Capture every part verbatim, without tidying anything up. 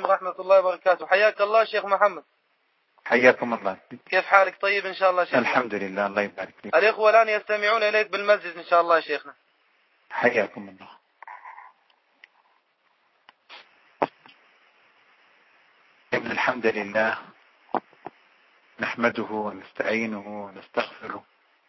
السلام ورحمة الله وبركاته. حياك الله شيخ محمد. حياكم الله. كيف حالك؟ طيب إن شاء الله شيخنا. الحمد لله، الله يبارك فيك. الإخوة الآن يستمعون إليك بالمسجد إن شاء الله شيخنا. حياكم الله. إن الحمد لله نحمده ونستعينه ونستغفره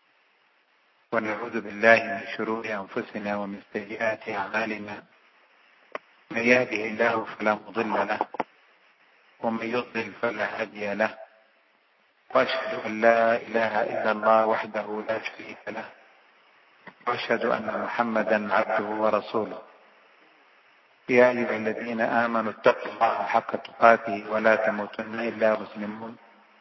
ونعوذ بالله من شرور أنفسنا ومن سيئات أعمالنا. من يهده الله فلا مضل له ومن يضلل فلا هادي له، وأشهد أن لا إله إلا الله وحده لا شريك له، وأشهد أن محمدا عبده ورسوله. يا أيها الذين آمنوا اتقوا الله حق تقاته ولا تموتن إلا مسلمون.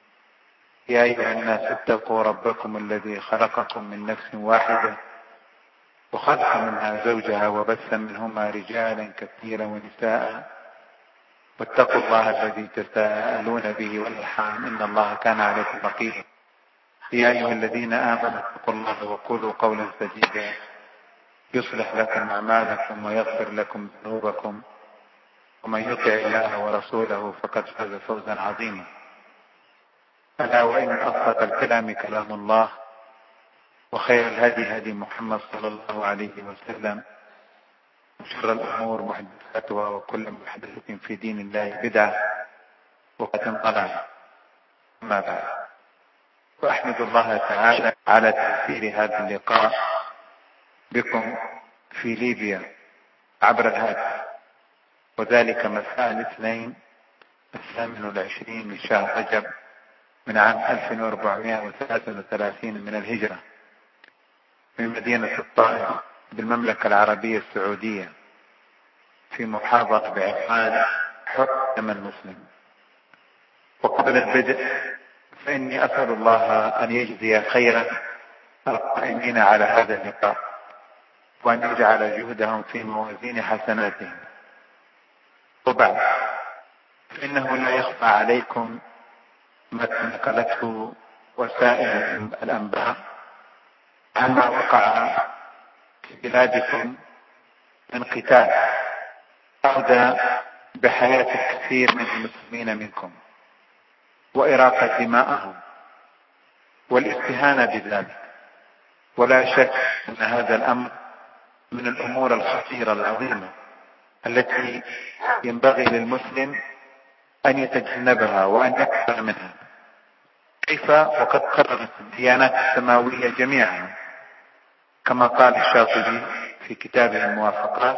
يا أيها الناس اتقوا ربكم الذي خلقكم من نفس واحدة وخلق منها زوجها وبث منهما رجالا كثيرا ونساء، واتقوا الله الذي تساءلون به والأرحام إن الله كان عليكم رقيبا. يا أيها الذين آمنوا اتقوا الله وقولوا قولا سديدا يصلح لكم أعمالكم ويغفر لكم ذنوبكم، ومن يطع الله ورسوله فقد فاز فوزا عظيما. ألا وإن أصدق الكلام كلام الله، وخير الهدي هدي محمد صلى الله عليه وسلم، وشر الأمور محدثاتها وكل محدثة في دين الله بدعة وقد ضلالة. أما بعد، وأحمد الله تعالى على تأثير هذا اللقاء بكم في ليبيا عبر الهاتف، وذلك مساء الاثنين الثامن والعشرين من شهر رجب من عام ألف وأربعمائة وثلاثة وثلاثين من الهجرة، من مدينة الطائف بالمملكة العربية السعودية، في محاضرة بعنوان حكم المسلم. وقبل البدء فإني أسأل الله أن يجزي خيرا القائمين على هذا اللقاء، وأن يجعل جهدهم في موازين حسناتهم. وبعد، فإنه لا يخفى عليكم ما نقلته وسائل الأنباء عما وقع في بلادكم من قتال أودى بحياة الكثير من المسلمين منكم، وإراقة دماءهم والاستهانة بذلك. ولا شك أن هذا الأمر من الأمور الخطيرة العظيمة التي ينبغي للمسلم أن يتجنبها وأن يكفر منها. كيف وقد قررت الديانات السماوية جميعا، كما قال الشاطبي في كتابه الموافقات،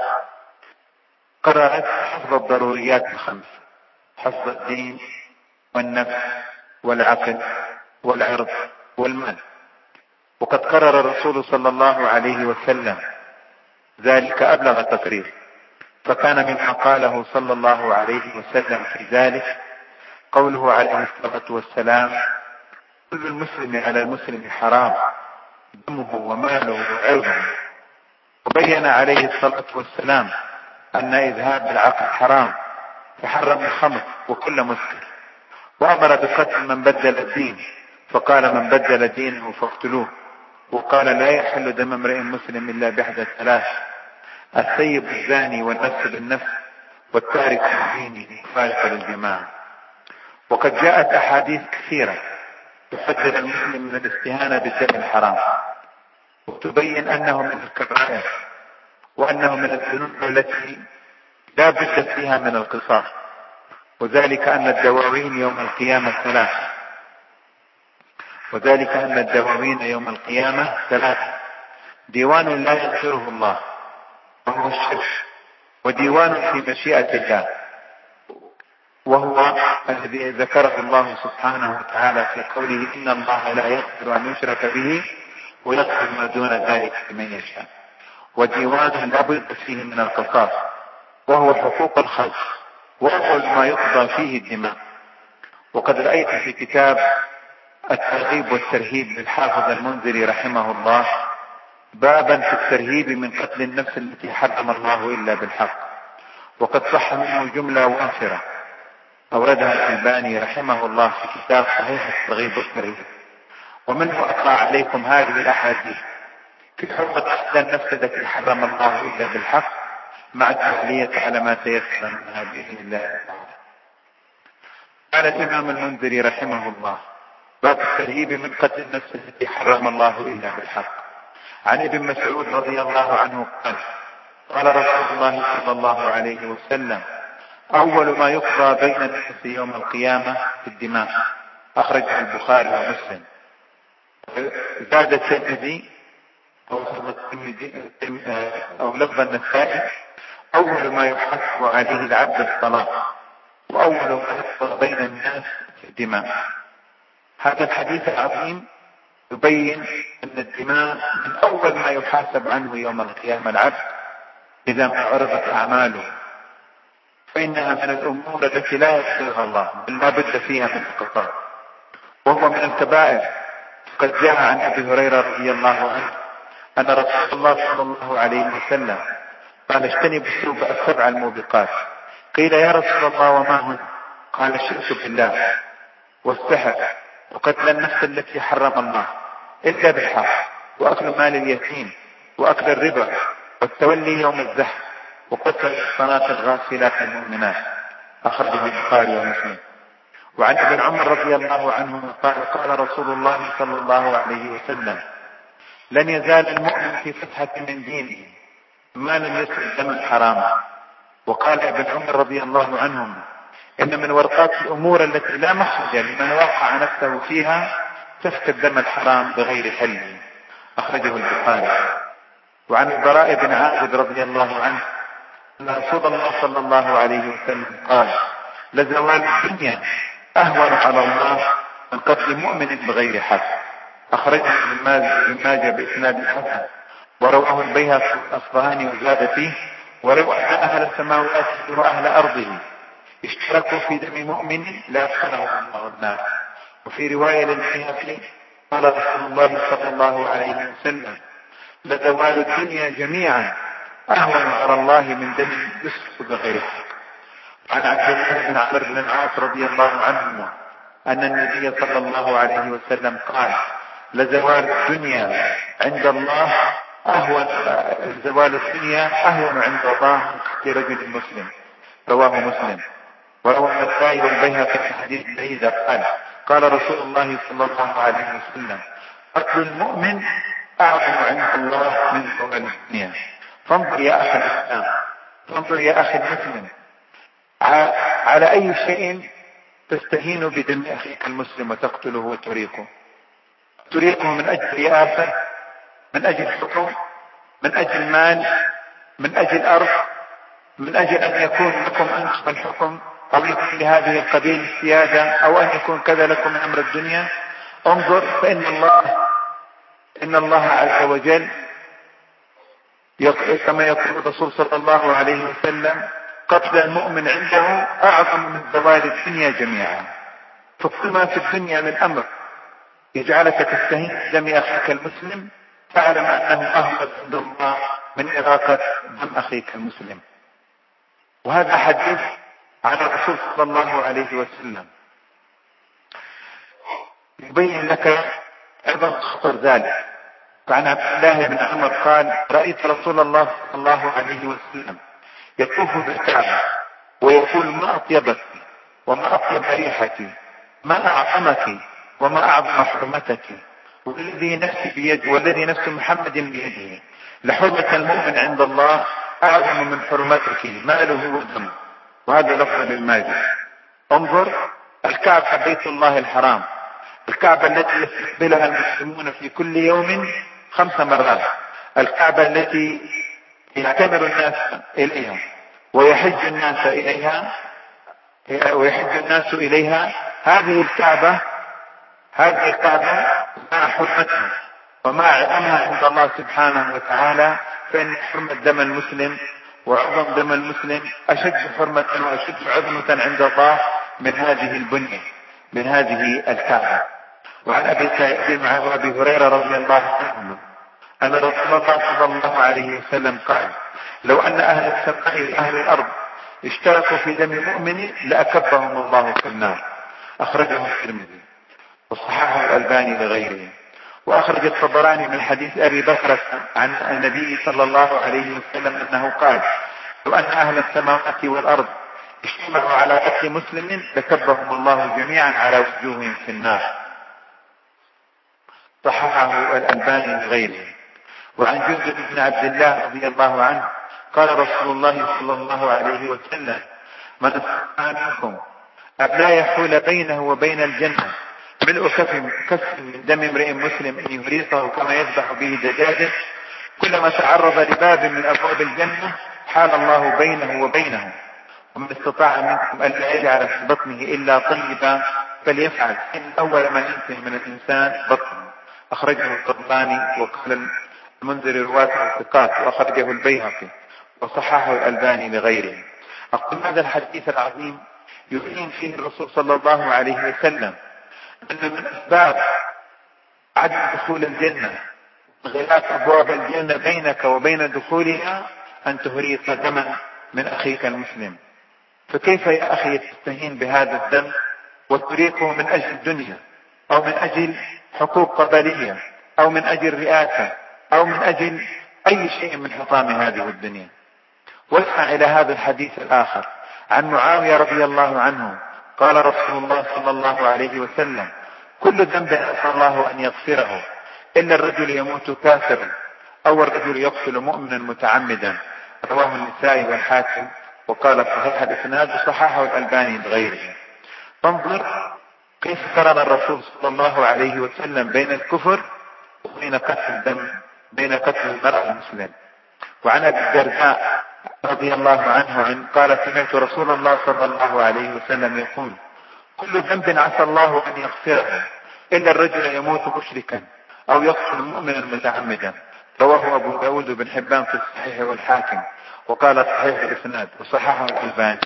قررت حفظ الضروريات الخمس: حفظ الدين والنفس والعقل والعرض والمال. وقد قرر الرسول صلى الله عليه وسلم ذلك أبلغ تقرير، فكان مما قاله صلى الله عليه وسلم في ذلك قوله عليه الصلاة والسلام: كل المسلم على المسلم حرام، دمه وماله وعرضه. وبين عليه الصلاة والسلام أن إذهاب العقل حرام، فحرم الخمر وكل مسكر، وأمر بقتل من بدل الدين، فقال: من بدل دينه فاقتلوه. وقال: لا يحل دم امرئ مسلم إلا بإحدى ثلاث: السيب الزاني والنفس بالنفس والتارك لدينه فارق للجماعة. وقد جاءت أحاديث كثيرة تحذر المسلم من الاستهانة بالدم الحرام، وتبين أنه من الكبائر، وأنه من الذنوب التي لا بد فيها من القصاص. وذلك أن الدواوين يوم القيامة ثلاث وذلك أن الدواوين يوم القيامة ثلاثة: ديوان لا يغفره الله وهو الشرك، وديوان في مشيئة الله وهو الذي ذكره الله سبحانه وتعالى في قوله: إن الله لا يغفر أن يشرك به ويغفر ما دون ذلك لمن يشاء. وديوان لا بد فيه من القصاص، وهو حقوق الخلق، وأول ما يقضى فيه الدماء. وقد رأيت في كتاب الترغيب والترهيب للحافظ المنذري رحمه الله بابا في الترهيب من قتل النفس التي حرم الله إلا بالحق، وقد صح منه جملة وافرة أوردها الألباني رحمه الله في كتاب صحيح الترغيب والترهيب. ومنه أقرأ عليكم هذه الأحاديث في حرمة قتل النفس التي حرم الله إلا بالحق، مع التعلية على ما تيسر منها بإذن الله. قال الإمام المنذري رحمه الله: باب الترهيب من قتل النفس التي حرم الله إلا بالحق. عن ابن مسعود رضي الله عنه قال: قال رسول الله صلى الله عليه وسلم: أول ما يقضى بين الناس يوم القيامة في الدماء. أخرجه البخاري ومسلم. زاد الترمذي أو لفظ النسائي: أول ما يحاسب عليه العبد الصلاة، وأول ما يقضى بين الناس في الدماء. هذا الحديث العظيم يبين أن الدماء من أول ما يحاسب عنه يوم القيامة العبد إذا ما عرضت أعماله، فإنها من الأمور التي لا يغفرها الله بل لا بد فيها من القضاء، وهو من الكبائر. قد جاء عن أبي هريرة رضي الله عنه أن رسول الله صلى الله عليه وسلم قال: اجتنبوا السبع الموبقات. قيل: يا رسول الله وما هن؟ قال: الشرك بالله، والسحر، وقتل النفس التي حرم الله إلا بالحق، وأكل مال اليتيم، وأكل الربا، والتولي يوم الزحف، وقتل الصلاة الغافلات المؤمنات. أخرجه البخاري ومسلم. وعن ابن عمر رضي الله عنهما قال: قال رسول الله صلى الله عليه وسلم: لن يزال المؤمن في فتحة من دينه ما لم يسرق دما حراما. وقال ابن عمر رضي الله عنهما: إن من ورقات الأمور التي لا مخرج لمن وقع نفسه فيها سفك الدم الحرام بغير حل. أخرجه البخاري. وعن البراء بن عازب رضي الله عنه أن رسول الله صلى الله عليه وسلم قال: لزوال الدنيا أهون على الله من قتل مؤمن بغير حق. أخرجه ابن ماجه بإسناد حسن، ورواه البيهقي الأصبهاني وزاد فيه: ولو أن أهل السماوات وأهل أرضه اشتركوا في دم مؤمن لأدخلهم الله النار. وفي رواية للبيهقي قال رسول الله صلى الله عليه وسلم: لزوال الدنيا جميعا أهون على الله من دم يسفك بغير حق. عن عبد الله بن عمرو بن العاص رضي الله عنهما أن النبي صلى الله عليه وسلم قال: لزوال الدنيا عند الله أهون زوال الدنيا أهون عند الله لرجل مسلم. رواه مسلم. وروى النسائي والبيهقي في حديث بعيد قال: قال رسول الله صلى الله عليه وسلم: قتل المؤمن أعظم عند الله من زوال الدنيا. فانظر يا أخي الإسلام، فانظر يا أخي المسلم، على أي شيء تستهين بدم أخيك المسلم وتقتله وتريقه؟ تريقه من أجل رئاسة، من أجل حكم، من أجل مال، من أجل أرض، من أجل أن يكون لكم أنتم الحكم، أو يكون لهذه القبيل السيادة، أو أن يكون كذا لكم من أمر الدنيا. انظر، فإن الله إن الله عز وجل كما يقول الرسول صلى الله عليه وسلم: قتل المؤمن عنده أعظم من زوال الدنيا جميعا. فكل ما في الدنيا من أمر يجعلك تستهين بدم أخيك المسلم فاعلم أنه أهون عند الله من إراقة دم أخيك المسلم. وهذا حديث عن الرسول صلى الله عليه وسلم يبين لك عظم خطر ذلك. فعن عبد الله بن عمر قال: رأيت رسول الله صلى الله عليه وسلم يطوف بالكعبة ويقول: ما أطيبك وما أطيب ريحتي، ما أعظمك وما أعظم حرمتك، والذي نفسي بيد والذي نفس محمد بيده، لحرمة المؤمن عند الله أعظم من حرمتك ماله ودمه. وهذا لفظ للماجد. انظر، الكعبة بيت الله الحرام، الكعبة التي يستقبلها المسلمون في كل يوم خمس مرات، الكعبة التي يعتمر الناس إليها ويحج الناس إليها ويحج الناس إليها. هذه الكعبة هذه الكعبة مع حرمتها ومع عظمها عند الله سبحانه وتعالى، فإن حرمة دم المسلم وعظم دم المسلم أشد حرمة وأشد عظمة عند الله من هذه البنية، من هذه الكعبة. وعن أبي سعيد وأبي هريرة رضي الله عنهم أن رسول الله صلى الله عليه وسلم قال: لو أن أهل السماء وأهل الأرض اشتركوا في دم مؤمن لأكبهم الله في النار. أخرجه الترمذي وصححه الألباني لغيره. وأخرج الطبراني من حديث أبي بكر عن النبي صلى الله عليه وسلم أنه قال: لو أن أهل السماوات والأرض اجتمعوا على قتل مسلم فكبهم الله جميعا على وجوههم في النار. صححه الألباني لغيره. وعن جندب بن عبد الله رضي الله عنه قال رسول الله صلى الله عليه وسلم: من استطاع منكم أن لا يحول بينه وبين الجنة ملء كف من دم امرئ مسلم أن يهريقه كما يذبح به دجاجه، كلما تعرض لباب من أبواب الجنة حال الله بينه وبينه. ومن استطاع منكم أن لا يجعل في بطنه إلا طيبا فليفعل، إن أول ما ينتهي من الإنسان بطنه. أخرجه الطبراني وقال المنذر رواته ثقات، وأخرجه البيهقي وصححه الألباني لغيره. أقول هذا الحديث العظيم يبين فيه الرسول صلى الله عليه وسلم أن من أسباب عدم دخول الجنة غلاف أبواب الجنة بينك وبين دخولها أن تهريق دما من أخيك المسلم. فكيف يا أخي تستهين بهذا الدم وتريقه من أجل الدنيا أو من أجل حقوق قبلية أو من أجل رئاسة أو من أجل أي شيء من حطام هذه الدنيا؟ واسمع إلى هذا الحديث الآخر عن معاوية رضي الله عنه قال رسول الله صلى الله عليه وسلم: كل ذنب أسأل الله أن يغفره إلا الرجل يموت كافرا أو الرجل يقتل مؤمنا متعمدا. رواه النسائي والحاكم وقال صحيح الإسناد وصححه الألباني بغيره. فانظر كيف قرن الرسول صلى الله عليه وسلم بين الكفر وبين قتل الدم، بين قتل المرء المسلم. وعن أبي الدرداء رضي الله عنه عن قال: سمعت رسول الله صلى الله عليه وسلم يقول: كل ذنب عسى الله أن يغفره إلا الرجل يموت مشركا أو يقتل مؤمنا متعمدا. رواه أبو داود بن حبان في الصحيح والحاكم وقال صحيح الإسناد وصححه الألباني.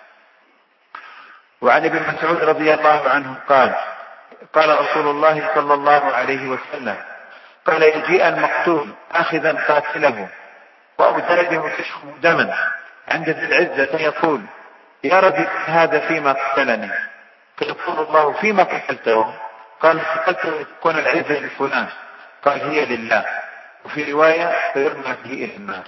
وعن ابن مسعود رضي الله عنه قال: قال رسول الله صلى الله عليه وسلم: قال: يجيء المقتول آخذا قاتله وأوتاده تشخم دما عند ذي العزة فيقول: يا رب هذا فيما قتلني. فيقول الله: فيما قتلته؟ قال: قتلته تكون العزة لفلان. قال: هي لله. وفي رواية: فيرمى به إلى النار.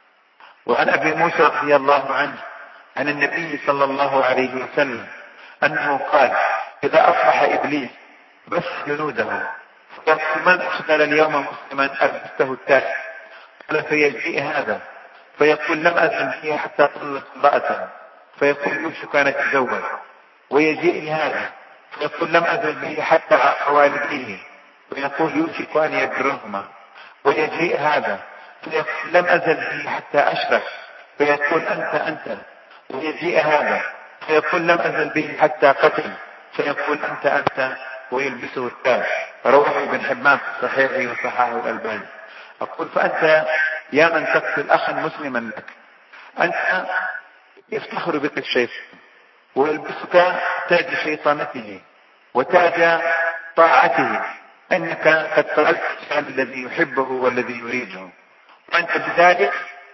وعن أبي موسى رضي الله عنه عن النبي صلى الله عليه وسلم أنه قال: إذا أصبح إبليس بس جنوده فيقول: من أقتل اليوم مسلما ألبسته التاج؟ قال: فيجيء هذا فيقول: لم أزل به حتى طلت امرأته، فيقول: يوشك أن أتزوج. ويجيء هذا فيقول: لم أزل به حتى عق والديه، فيقول: يوشك أن يبرهما. ويجيء هذا فيقول: لم أزل به حتى أشرك، فيقول: أنت أنت. ويجيء هذا فيقول: لم أزل به حتى قتل، فيقول: أنت أنت، ويلبسه التاج. رواه ابن حبان في صحيحه وصححه الألباني. أقول: فأنت يا من تقتل أخا مسلما لك، أنت يفتخر بك الشيطان ويلبسك تاج شيطانته وتاج طاعته، أنك قد فعلت الشيء الذي يحبه والذي يريده، وأنت بذلك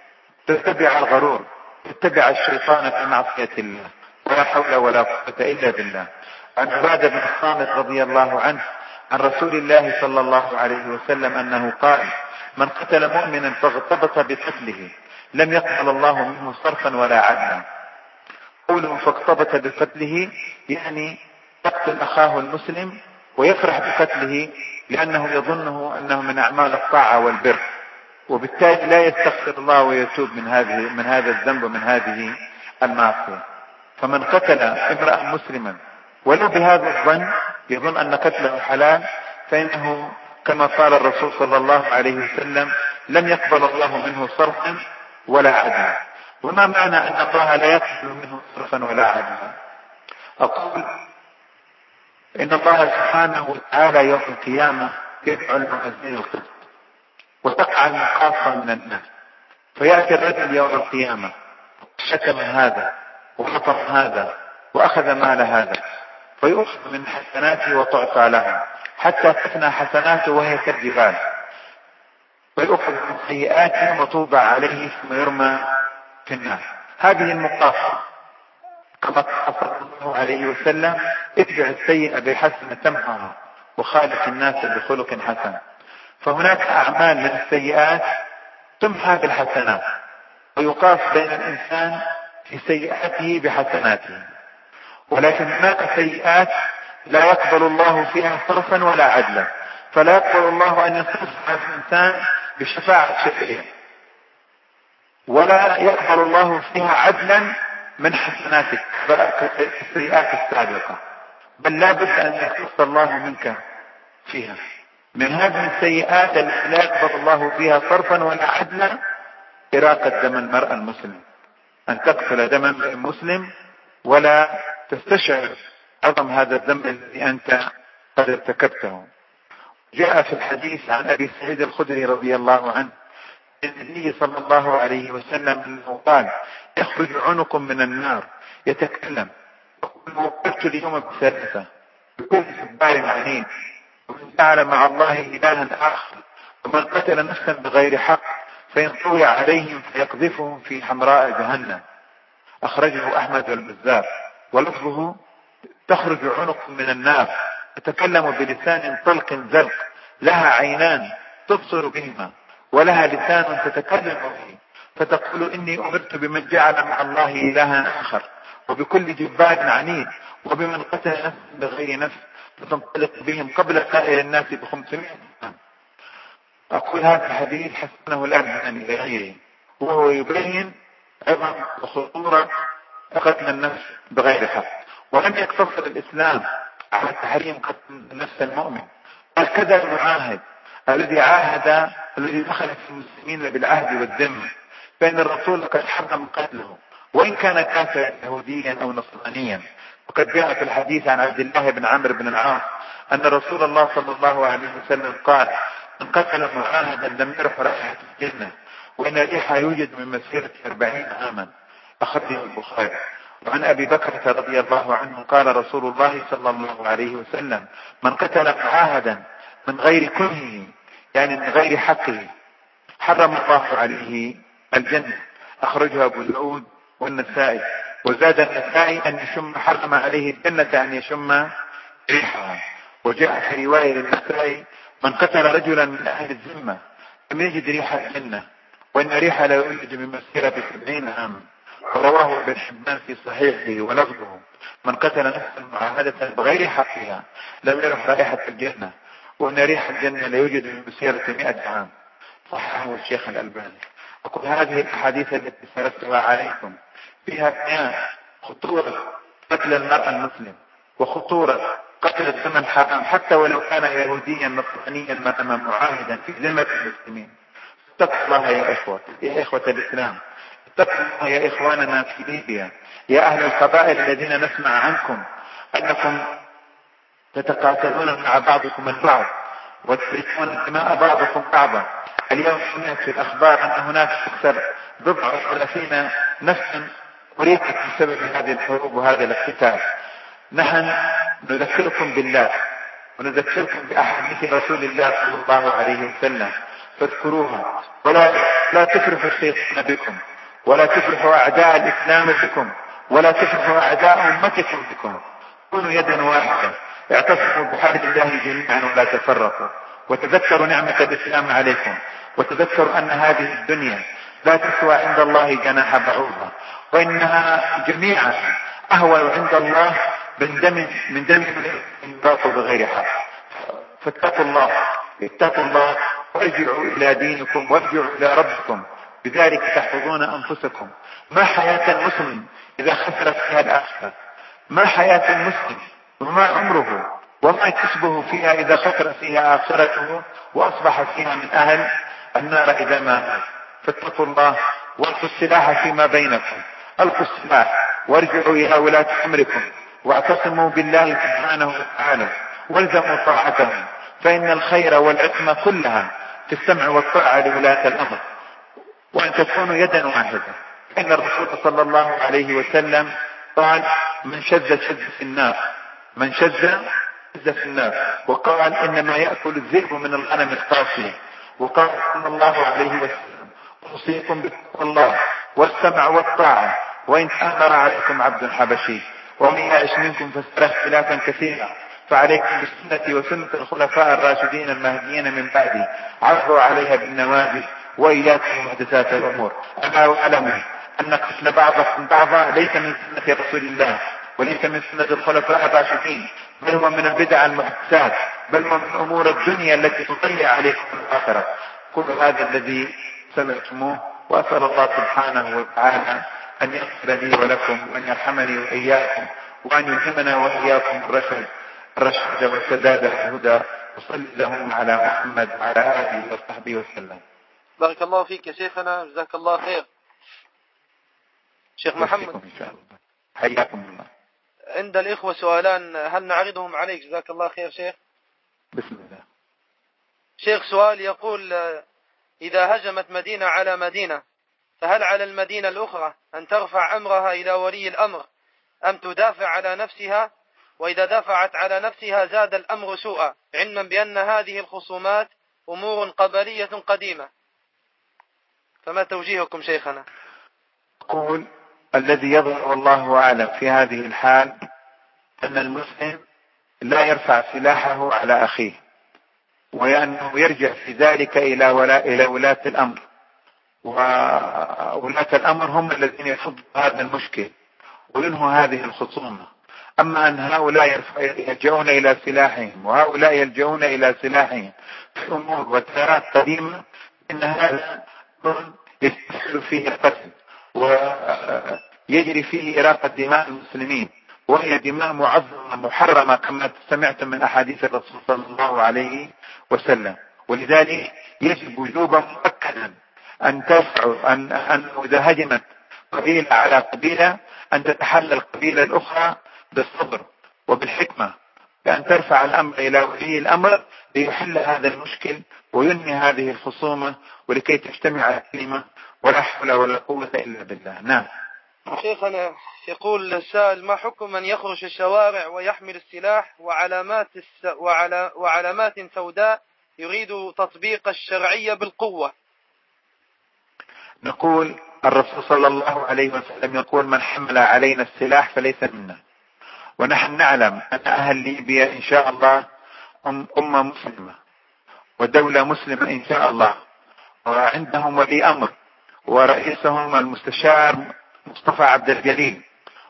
تتبع الغرور، تتبع الشيطان في معصية الله. ولا حول ولا قوة إلا بالله. عن عبادة بن الصامت رضي الله عنه عن رسول الله صلى الله عليه وسلم أنه قال: من قتل مؤمنا فاغتبط بقتله لم يقبل الله منه صرفا ولا عدلا. قوله فاغتبط بقتله يعني يقتل أخاه المسلم ويفرح بقتله لأنه يظنه أنه من أعمال الطاعة والبر، وبالتالي لا يستغفر الله ويتوب من هذه من هذا الذنب ومن هذه المعصية. فمن قتل امرأ مسلما ولو بهذا الظن يظن أن قتله حلال، فإنه كما قال الرسول صلى الله عليه وسلم: لم يقبل الله منه صرفا ولا عدلا. وما معنى أن الله لا يقبل منه صرفا ولا عدلا؟ أقول: إن الله سبحانه وتعالى يوم القيامة يدعو الموازين القسط وتقع المقاصة من الناس، فيأتي الرجل يوم القيامة شتم هذا وحطم هذا وأخذ مال هذا، فيؤخذ من حسناته وتعطى له حتى تفنى حسناته وهي كالجبال، فيؤخذ من سيئاته وتوضع عليه ثم يرمى في النار. هذه المقاصة كما قال صلى الله عليه وسلم: اتبع السيئة بالحسنة تمحها وخالق الناس بخلق حسن. فهناك أعمال من السيئات تمحى بالحسنات، ويقاس بين الإنسان في سيئاته بحسناته، ولكن هناك سيئات لا يقبل الله فيها صرفا ولا عدلا، فلا يقبل الله أن يصرف هذا الإنسان بشفاعة شفيع، ولا يقبل الله فيها عدلا من حسناتك السيئات السابقة، بل لا بد أن يخص الله منك فيها. من هذه السيئات التي لا يقبل الله فيها صرفا ولا عدلا إراقة دم المرء المسلم، أن تقتل دم المرء المسلم ولا تستشعر عظم هذا الذنب الذي أنت قد ارتكبته. جاء في الحديث عن أبي سعيد الخدري رضي الله عنه النبي صلى الله عليه وسلم أنه قال: يخرج عنق من النار يتكلم يقول: وقفت اليوم بثلاثة بكل جبار عنيد، ومن جعل مع الله إلها آخر، ومن قتل نفسا بغير حق، فإن طوي عليهم فيقذفهم في حمراء جهنم. أخرجه أحمد والبزار. ولفظه: تخرج عنق من النار تتكلم بلسان طلق زلق، لها عينان تبصر بهما، ولها لسان تتكلم به، فتقول: إني أمرت بمن جعل مع الله إلها آخر، وبكل جبار عنيد، وبمن قتل نفسا بغير نفس، فتنطلق بهم قبل سائر الناس بخمسمائة عام. أقول هذا الحديث حسنه الألباني إلى غيره، وهو يبين عظم وخطورة قتل النفس بغير حق. ولم يقتصر الإسلام على تحريم قتل النفس المؤمن، بل كذا المعاهد الذي عاهد الذي دخل في المسلمين بالعهد والذمة، فإن الرسول قد حرم قتله وإن كان كافرا يهوديا أو نصرانيا. وقد جاء في الحديث عن عبد الله بن عمرو بن العاص أن رسول الله صلى الله عليه وسلم قال: من قتل معاهدا لم يرح رائحة الجنة، وإن ريحها يوجد من مسيرة أربعين عاما. أخرجه البخاري. وعن أبي بكر رضي الله عنه قال رسول الله صلى الله عليه وسلم: من قتل معاهدا من غير كرهه، يعني من غير حقه، حرم الله عليه الجنة. أخرجها أبو داود والنسائي. وزاد النسائي أن يشم حرم عليه الجنة أن يشم ريحها. وجاء في رواية للنسائي: من قتل رجلا من أهل الذمة لم يجد ريح الجنة، وإن ريحها لا يوجد من مسيرة سبعين عاما. ورواه ابن حبان في صحيحه ولفظه: من قتل نفسا معاهدة بغير حقها لم يرح رائحة الجنة، وإن ريح الجنة لا يوجد من مسيرة مئة عام. صححه الشيخ الألباني. أقول هذه الأحاديث التي سردتها عليكم فيها بيان خطورة قتل المرء المسلم، وخطورة قتل الدم الحرام حتى ولو كان يهوديا نصرانيا مثلا معاهدا في ذمة المسلمين. اتقوا الله يا إخوة يا إخوة الإسلام، اتقوا الله يا إخواننا في ليبيا، يا أهل القبائل الذين نسمع عنكم أنكم تتقاتلون مع بعضكم البعض وتسفكون دماء بعضكم بعضا. اليوم سمعت في الأخبار أن هناك أكثر بضع وثلاثين نفسا أريدت بسبب هذه الحروب وهذا الاقتتال. نحن نذكركم بالله ونذكركم بأحاديث رسول الله صلى الله عليه وسلم، فاذكروها، ولا لا تفرحوا الشيطان بكم، ولا تفرحوا أعداء الإسلام بكم، ولا تفرحوا أعداء أمتكم بكم. كونوا يدا واحدة، اعتصموا بحبل الله جميعا ولا تفرقوا، وتذكروا نعمة الإسلام عليكم، وتذكروا أن هذه الدنيا لا تسوى عند الله جناح بعوضة، وإنها جميعا أهون عند الله من دم من دم يراق بغير حق. فاتقوا الله اتقوا الله وارجعوا إلى دينكم وارجعوا إلى ربكم، بذلك تحفظون أنفسكم. ما حياة المسلم إذا خسرت فيها الآخرة؟ ما حياة المسلم وما عمره وما كسبه فيها إذا خسر فيها آخرته وأصبح فيها من أهل النار إذا مات؟ فاتقوا الله والقوا السلاح فيما بينكم، ألقوا السلاح وارجعوا إلى ولاة أمركم، واعتصموا بالله سبحانه وتعالى والزموا طاعتهم، فإن الخير والعصمة كلها في السمع والطاعة لولاة الأمر، وأن تكونوا يدا واحدة. فإن الرسول صلى الله عليه وسلم قال: من شذ شذ في النار، من شذ شذ في النار. وقال: إنما يأكل الذئب من الغنم القاسية. وقال صلى الله عليه وسلم: أوصيكم بتقوى الله والسمع والطاعة، وإن تأمر عليكم عبد حبشي، ومن يعش منكم فسيرى اختلافا كثيرا، فعليكم بسنتي وسنة الخلفاء الراشدين المهديين من بعدي، عضوا عليها بالنواجذ، وإياكم محدثات الأمور. ألا واعلموا أن قتل بعضكم بعضا ليس من سنة رسول الله وليس من سنة الخلفاء الراشدين، بل هو من البدع المحدثات، بل هو من أمور الدنيا التي تضيع عليكم الآخرة. كل هذا الذي سمعتموه، وأسأل الله سبحانه وتعالى أن يغفر لي ولكم وأن يرحمني وإياكم وأن يلهمنا وإياكم الرشد الرشد والسداد والهدى. وصلى اللهم على محمد وعلى آله وصحبه وسلم. بارك الله فيك يا شيخنا، جزاك الله خير. شيخ محمد إن شاء الله. حياكم الله. عند الإخوة سؤالان، هل نعرضهم عليك؟ جزاك الله خير شيخ. بسم الله. شيخ سؤال يقول: إذا هجمت مدينة على مدينة، فهل على المدينة الأخرى أن ترفع أمرها إلى ولي الأمر أم تدافع على نفسها؟ وإذا دافعت على نفسها زاد الأمر سوءا، علما بأن هذه الخصومات أمور قبلية قديمة، فما توجيهكم شيخنا؟ أقول الذي يظهر الله أعلم في هذه الحال أن المسلم لا يرفع سلاحه على أخيه، وأنه يرجع في ذلك إلى ولا إلى ولاة الأمر، وولاة الأمر هم الذين يفضوا هذا المشكل وينهوا هذه الخصومة. أما أن هؤلاء يلجؤون إلى سلاحهم وهؤلاء يلجؤون إلى سلاحهم في أمور وتيارات قديمة، إن هذا يستحل فيه القتل ويجري فيه إراقة دماء المسلمين، وهي دماء معظمة محرمة كما سمعتم من أحاديث الرسول صلى الله عليه وسلم. ولذلك يجب وجوبا مؤكدا أن تدفعوا أن أن إذا هجمت قبيلة على قبيلة أن تتحلى القبيلة الأخرى بالصبر وبالحكمة، بأن ترفع الأمر إلى ولي الأمر ليحل هذا المشكل وينهي هذه الخصومة ولكي تجتمع الكلمة، ولا حول ولا قوة إلا بالله. نعم. شيخنا يقول السائل: ما حكم من يخرج الشوارع ويحمل السلاح وعلامات الس... وعلى... وعلامات سوداء يريد تطبيق الشرعية بالقوة؟ نقول الرسول صلى الله عليه وسلم يقول: من حمل علينا السلاح فليس منا. ونحن نعلم أن أهل ليبيا إن شاء الله هم أمة مسلمة ودولة مسلمة إن شاء الله، وعندهم ولي أمر ورئيسهم المستشار مصطفى عبد الجليل،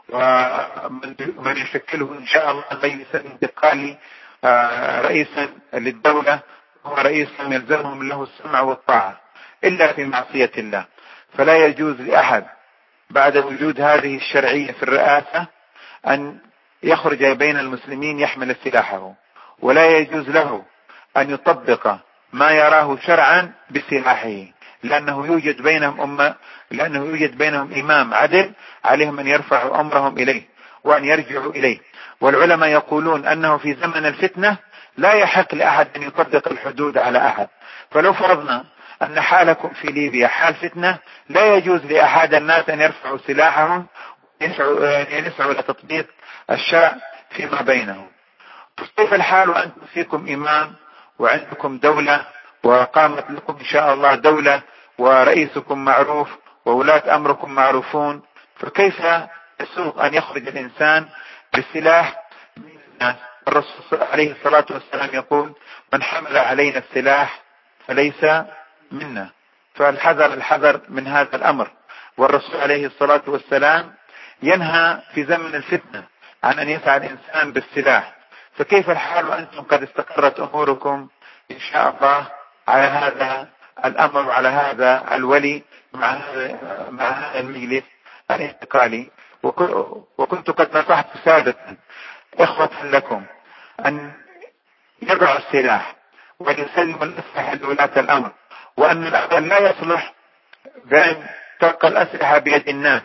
ومن يشكله إن شاء الله المجلس الانتقالي رئيسا للدولة، هو رئيس يلزمهم له السمع والطاعة إلا في معصية الله. فلا يجوز لأحد بعد وجود هذه الشرعية في الرئاسة أن يخرج بين المسلمين يحمل سلاحه، ولا يجوز له أن يطبق ما يراه شرعا بسلاحه، لأنه يوجد بينهم أمة لأنه يوجد بينهم إمام عدل عليهم أن يرفعوا أمرهم إليه وأن يرجعوا إليه. والعلماء يقولون أنه في زمن الفتنة لا يحق لأحد أن يطبق الحدود على أحد. فلو فرضنا أن حالكم في ليبيا حال فتنة، لا يجوز لأحد الناس أن يرفعوا سلاحهم يسعوا لتطبيق الشرع فيما بينهم. كيف الحال وأنتم فيكم إمام وعندكم دولة وقامت لكم إن شاء الله دولة ورئيسكم معروف وولاة أمركم معروفون؟ فكيف يسوق أن يخرج الإنسان بالسلاح من الناس؟ الرسول عليه الصلاة والسلام يقول: من حمل علينا السلاح فليس منا. فالحذر الحذر من هذا الأمر. والرسول عليه الصلاة والسلام ينهى في زمن الفتنة عن أن يسعى الإنسان بالسلاح. فكيف الحال وأنتم قد استقرت أموركم إن شاء الله على هذا الأمر وعلى هذا الولي مع هذا مع هذا المجلس الانتقالي؟ وكنت قد نصحت سابقا إخوة لكم أن يضعوا السلاح وأن يسلموا الأسلحة لولاة الأمر، وأن الأمر لا يصلح بأن تبقى الأسلحة بيد الناس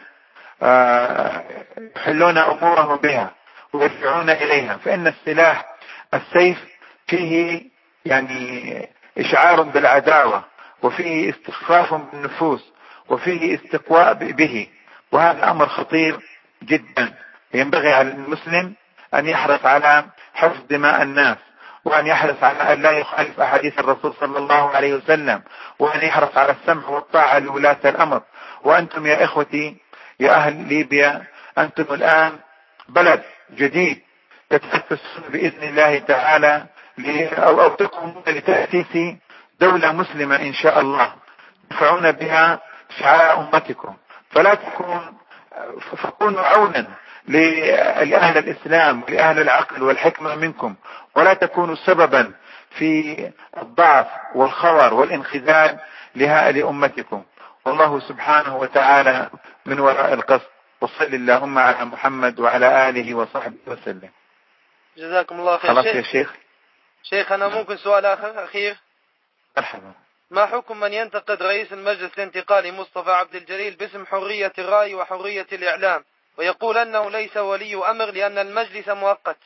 يحلون أمورهم بها ويرجعون إليها. فإن السلاح السيف فيه يعني إشعار بالعداوة، وفيه استخفاف بالنفوس، وفيه استقواء به، وهذا أمر خطير جدا. ينبغي على المسلم أن يحرص على حفظ دماء الناس، وأن يحرص على أن لا يخالف أحاديث الرسول صلى الله عليه وسلم، وأن يحرص على السمع والطاعة لولاة الأمر. وأنتم يا إخوتي يا أهل ليبيا أنتم الآن بلد جديد تتأسسون بإذن الله تعالى أو, أو تقومون لتأسيس دولة مسلمة إن شاء الله تدفعون بها شعار أمتكم، فلا تكون فكونوا عونا لأهل الإسلام ولأهل العقل والحكمة منكم، ولا تكونوا سببا في الضعف والخور والانخذال لأمتكم. والله سبحانه وتعالى من وراء القصد. وصل اللهم على محمد وعلى آله وصحبه وسلم. جزاكم الله خير. خلاص يا شيخ. شيخ أنا ممكن سؤال آخر أخير؟ مرحبا. ما حكم من ينتقد رئيس المجلس الانتقالي مصطفى عبد الجليل باسم حرية الرأي وحرية الإعلام، ويقول أنه ليس ولي أمر لأن المجلس مؤقت؟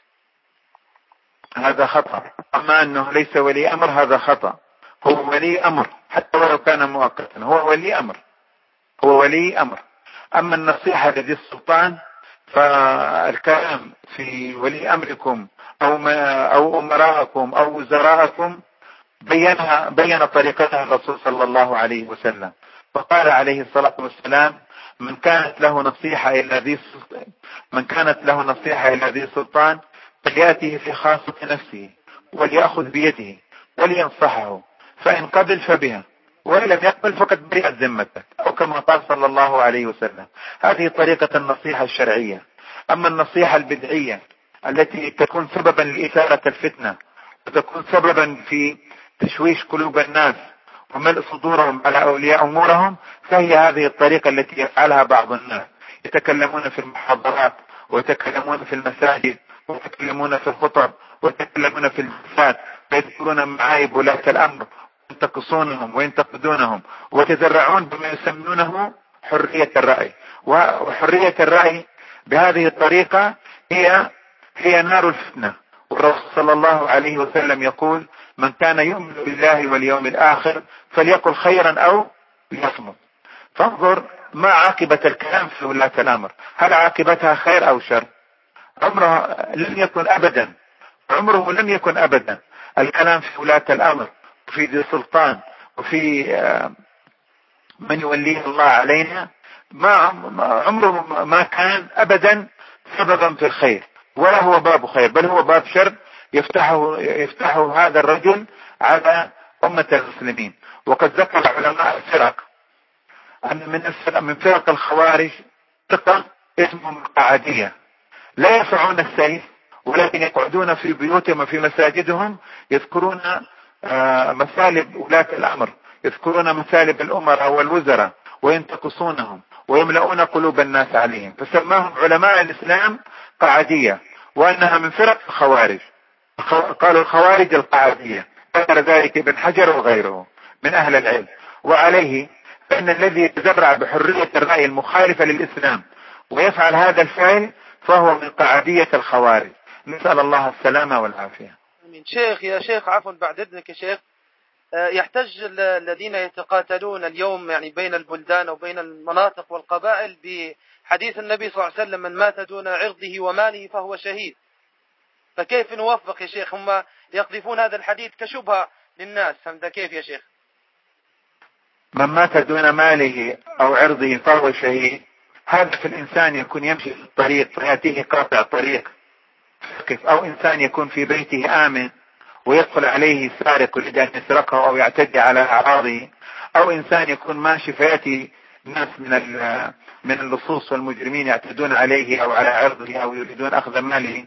هذا خطأ. أما أنه ليس ولي أمر هذا خطأ. هو ولي أمر حتى ولو كان مؤقتا، هو ولي أمر، هو ولي أمر. أما النصيحة لذي السلطان فالكلام في ولي أمركم أو, ما أو أمراءكم أو وزراءكم بينها بين طريقتها الرسول صلى الله عليه وسلم، فقال عليه الصلاة والسلام: من كانت له نصيحة إلى ذي من كانت له نصيحة إلى ذي سلطان فليأته في خاصة نفسه وليأخذ بيده ولينصحه، فإن قبل فبها وإن لم يقبل فقد برئت ذمته، أو كما قال صلى الله عليه وسلم. هذه طريقة النصيحة الشرعية. أما النصيحة البدعية التي تكون سببا لإثارة الفتنة وتكون سببا في تشويش قلوب الناس وملء صدورهم على أولياء أمورهم، فهي هذه الطريقة التي يفعلها بعض الناس. يتكلمون في المحاضرات ويتكلمون في المساجد ويتكلمون في الخطب ويتكلمون في الجلسات ويذكرون معايب ولاة الأمر وينتقصونهم وينتقدونهم ويتذرعون بما يسمونه حرية الرأي. وحرية الرأي بهذه الطريقة هي هي نار الفتنة. والرسول صلى الله عليه وسلم يقول: من كان يؤمن بالله واليوم الآخر فليقل خيرا أو ليصمت. فانظر ما عاقبة الكلام في ولاة الأمر، هل عاقبتها خير أو شر؟ عمره لم يكن أبدا عمره لم يكن أبدا الكلام في ولاة الأمر وفي ذي السلطان وفي من يوليه الله علينا ما عمره ما كان أبدا سببا في الخير، ولا هو باب خير، بل هو باب شر يفتحه يفتحه هذا الرجل على أمة المسلمين. وقد ذكر علماء الفرق أن من من فرق الخوارج فرقة اسمهم القعدية، لا يرفعون السيف ولكن يقعدون في بيوتهم وفي مساجدهم يذكرون مسالب ولاة الأمر، يذكرون مسالب الأمراء والوزراء وينتقصونهم ويملؤون قلوب الناس عليهم، فسماهم علماء الإسلام قعدية، وأنها من فرق الخوارج. قالوا الخوارج القعدية. ذكر ذلك ابن حجر وغيره من أهل العلم. وعليه فإن الذي يتذرع بحرية الرأي المخالفة للإسلام ويفعل هذا الفعل فهو من قعدية الخوارج. نسأل الله السلامة والعافية. أمين. شيخ يا شيخ عفوا بعد إذنك يا شيخ، يحتج الذين يتقاتلون اليوم يعني بين البلدان وبين المناطق والقبائل بحديث النبي صلى الله عليه وسلم: من مات دون عرضه وماله فهو شهيد. فكيف نوفق يا شيخ؟ هم يقذفون هذا الحديث كشبهة للناس، فهمت كيف يا شيخ؟ من مات دون ماله أو عرضه فهو شهيد. هذا في الإنسان يكون يمشي في الطريق فيأتيه قاطع طريق أو إنسان يكون في بيته آمن ويدخل عليه سارق يريد أن يسرقه أو يعتدي على أعراضه، أو إنسان يكون ماشي فيأتي ناس من من اللصوص والمجرمين يعتدون عليه أو على عرضه أو يريدون أخذ ماله،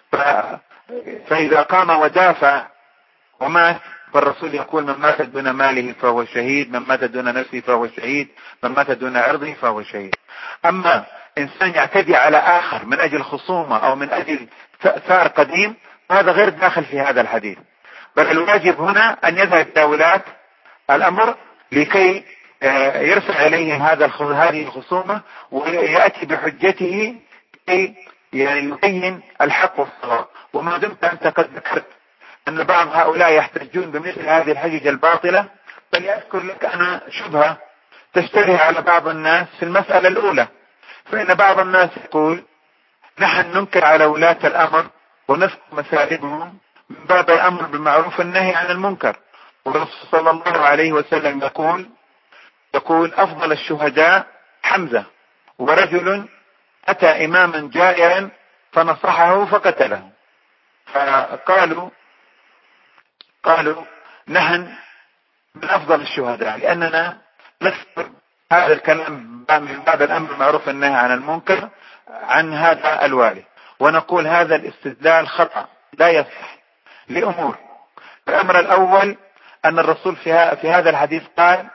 فإذا قام ودافع ومات فالرسول يقول: من مات دون ماله فهو شهيد، من مات دون نفسه فهو شهيد، من مات دون عرضه فهو شهيد. أما إنسان يعتدي على آخر من أجل خصومة أو من أجل ثار قديم هذا غير داخل في هذا الحديث، بل الواجب هنا أن يذهب إلى ولاة الأمر لكي يرفع إليهم هذا هذه الخصومة ويأتي بحجته كي يبين الحق والصواب. وما دمت أنت قد ذكرت أن بعض هؤلاء يحتجون بمثل هذه الحجج الباطلة، فليذكر لك أنا شبهة تشتبه على بعض الناس في المسألة الأولى. فإن بعض الناس يقول: نحن ننكر على ولاة الأمر ونذكر مسالبهم من باب الأمر بالمعروف والنهي عن المنكر. والرسول صلى الله عليه وسلم يقول يقول أفضل الشهداء حمزة، ورجل أتى إماما جائرا فنصحه فقتله. فقالوا قالوا نحن من أفضل الشهداء لأننا نذكر هذا الكلام من باب الأمر بالمعروف والنهي عن المنكر عن هذا الوالي. ونقول هذا الاستدلال خطأ لا يصح لأمور. الأمر الأول أن الرسول في, في هذا الحديث قال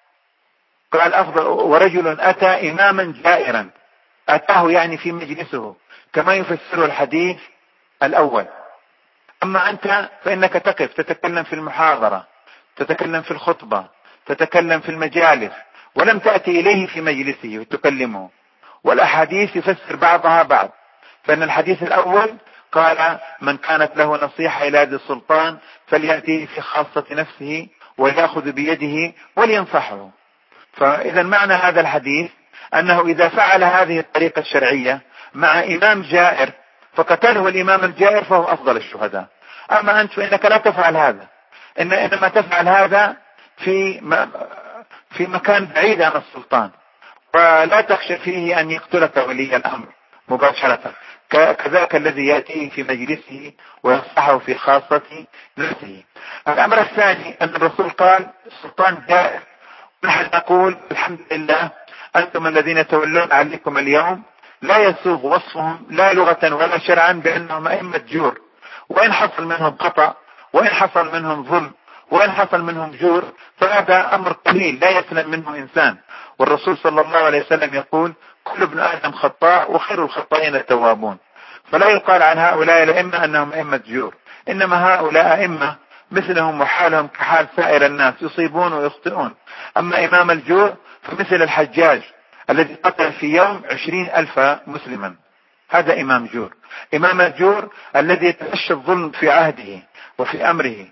قال أفضل ورجل أتى إماما جائرا، أتاه يعني في مجلسه كما يفسر الحديث الأول. أما أنت فإنك تقف تتكلم في المحاضرة، تتكلم في الخطبة، تتكلم في المجالس، ولم تأتي إليه في مجلسه وتكلمه. والأحاديث يفسر بعضها بعض. فإن الحديث الأول قال من كانت له نصيحة إلى ذي السلطان فليأتي في خاصة نفسه ويأخذ بيده ولينصحه. فإذا معنى هذا الحديث أنه إذا فعل هذه الطريقة الشرعية مع إمام جائر فقتله الإمام الجائر فهو أفضل الشهداء. أما أنت فإنك لا تفعل هذا، إن إنما تفعل هذا في في مكان بعيد عن السلطان، ولا تخشى فيه أن يقتلك ولي الأمر مباشرة، كذاك الذي يأتيه في مجلسه وينصحه في خاصة نفسه. الأمر الثاني أن الرسول قال السلطان جائر، نحن نقول الحمد لله أنتم الذين تولون عليكم اليوم لا يسوغ وصفهم لا لغة ولا شرعا بأنهم أئمة جور، وإن حصل منهم خطأ وإن حصل منهم ظلم وإن حصل منهم جور فهذا أمر قليل لا يسلم منه إنسان. والرسول صلى الله عليه وسلم يقول كل ابن آدم خطاء وخير الخطائين التوابون. فلا يقال عن هؤلاء الأئمة أنهم أئمة جور، إنما هؤلاء أئمة مثلهم وحالهم كحال سائر الناس يصيبون ويخطئون. أما إمام الجور فمثل الحجاج الذي قتل في يوم عشرين ألف مسلما، هذا إمام جور. إمام الجور الذي يتفشى الظلم في عهده وفي أمره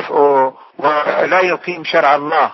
ولا يقيم شرع الله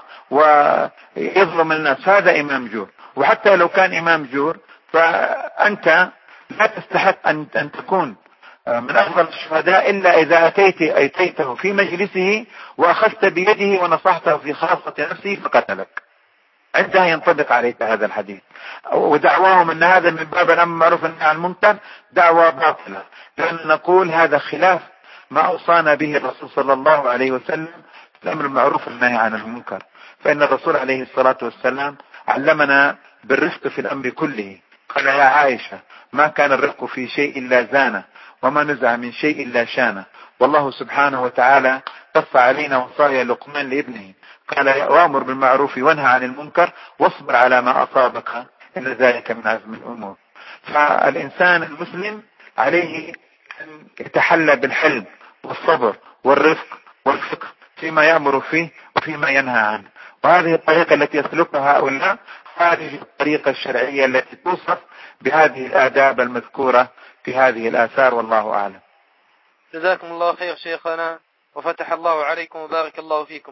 ويظلم الناس، هذا إمام جور. وحتى لو كان إمام جور فأنت لا تستحق أن أن تكون من أفضل الشهداء إلا إذا أتيت أتيته في مجلسه وأخذت بيده ونصحته في خاصة نفسه فقتلك، عندها ينطبق عليك هذا الحديث. ودعواهم أن هذا من باب الأمر معروف والنهي عن المنكر دعوة باطلة، لأن نقول هذا خلاف ما أوصانا به الرسول صلى الله عليه وسلم الأمر المعروف والنهي عن المنكر. فإن الرسول عليه الصلاة والسلام علمنا بالرفق في الأمر كله. قال يا عائشة ما كان الرفق في شيء إلا زانه وما نزع من شيء إلا شانه. والله سبحانه وتعالى قص علينا وصايا لقمان لابنه قال وامر بالمعروف وانهى عن المنكر واصبر على ما أصابك إن ذلك من عزم الأمور. فالإنسان المسلم عليه أن يتحلى بالحلم والصبر والرفق والفقه فيما يأمر فيه وفيما ينهى عنه. وهذه الطريقة التي يسلكها هؤلاء خارج الطريقة الشرعية التي توصف بهذه الآداب المذكورة في هذه الآثار، والله أعلم. جزاكم الله خير شيخنا وفتح الله عليكم وبارك الله فيكم.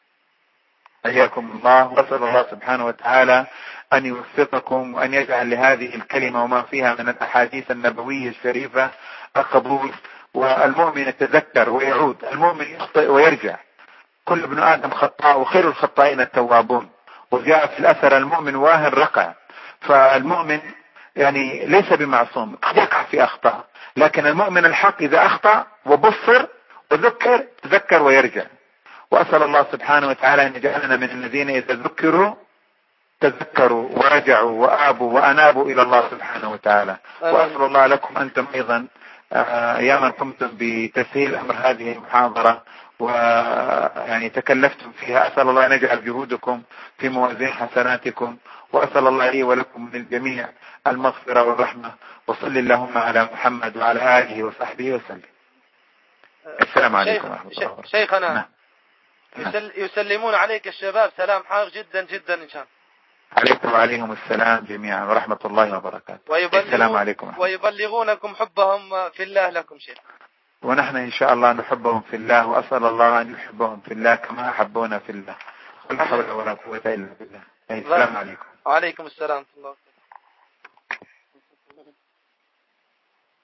حياكم الله، وأسأل الله سبحانه وتعالى أن يوفقكم وأن يجعل لهذه الكلمة وما فيها من الأحاديث النبوية الشريفة القبول. والمؤمن يتذكر ويعود، المؤمن يخطئ ويرجع، كل ابن آدم خطاء وخير الخطائين التوابون. وجاء في الأثر المؤمن واهن رقع. فالمؤمن يعني ليس بمعصوم، قد يقع في أخطاء، لكن المؤمن الحق إذا أخطأ وبصر وذكر تذكر ويرجع. وأسأل الله سبحانه وتعالى أن يجعلنا من الذين إذا ذكروا تذكروا ورجعوا وآبوا وأنابوا إلى الله سبحانه وتعالى. وأسأل الله لكم أنتم أيضا أياما قمتم بتسهيل أمر هذه المحاضرة ويعني تكلفتم فيها، أسأل الله أن يجعل جهودكم في موازين حسناتكم، وأسأل الله لي ولكم من الجميع المغفرة والرحمة. وصل اللهم على محمد وعلى آله وصحبه وسلم. السلام عليكم ورحمة الله وبركاته. شيخنا نعم. يسل يسلمون عليك الشباب سلام حار جدا جدا إن شاء الله. عليكم وعليهم السلام جميعا ورحمة الله وبركاته. السلام عليكم. ويبلغونكم حبهم في الله لكم شيخ. ونحن إن شاء الله نحبهم في الله، وأسأل الله أن يحبهم في الله كما أحبونا في الله. ولا حول ولا قوة إلا بالله. السلام عليكم. وعليكم السلام ورحمة الله.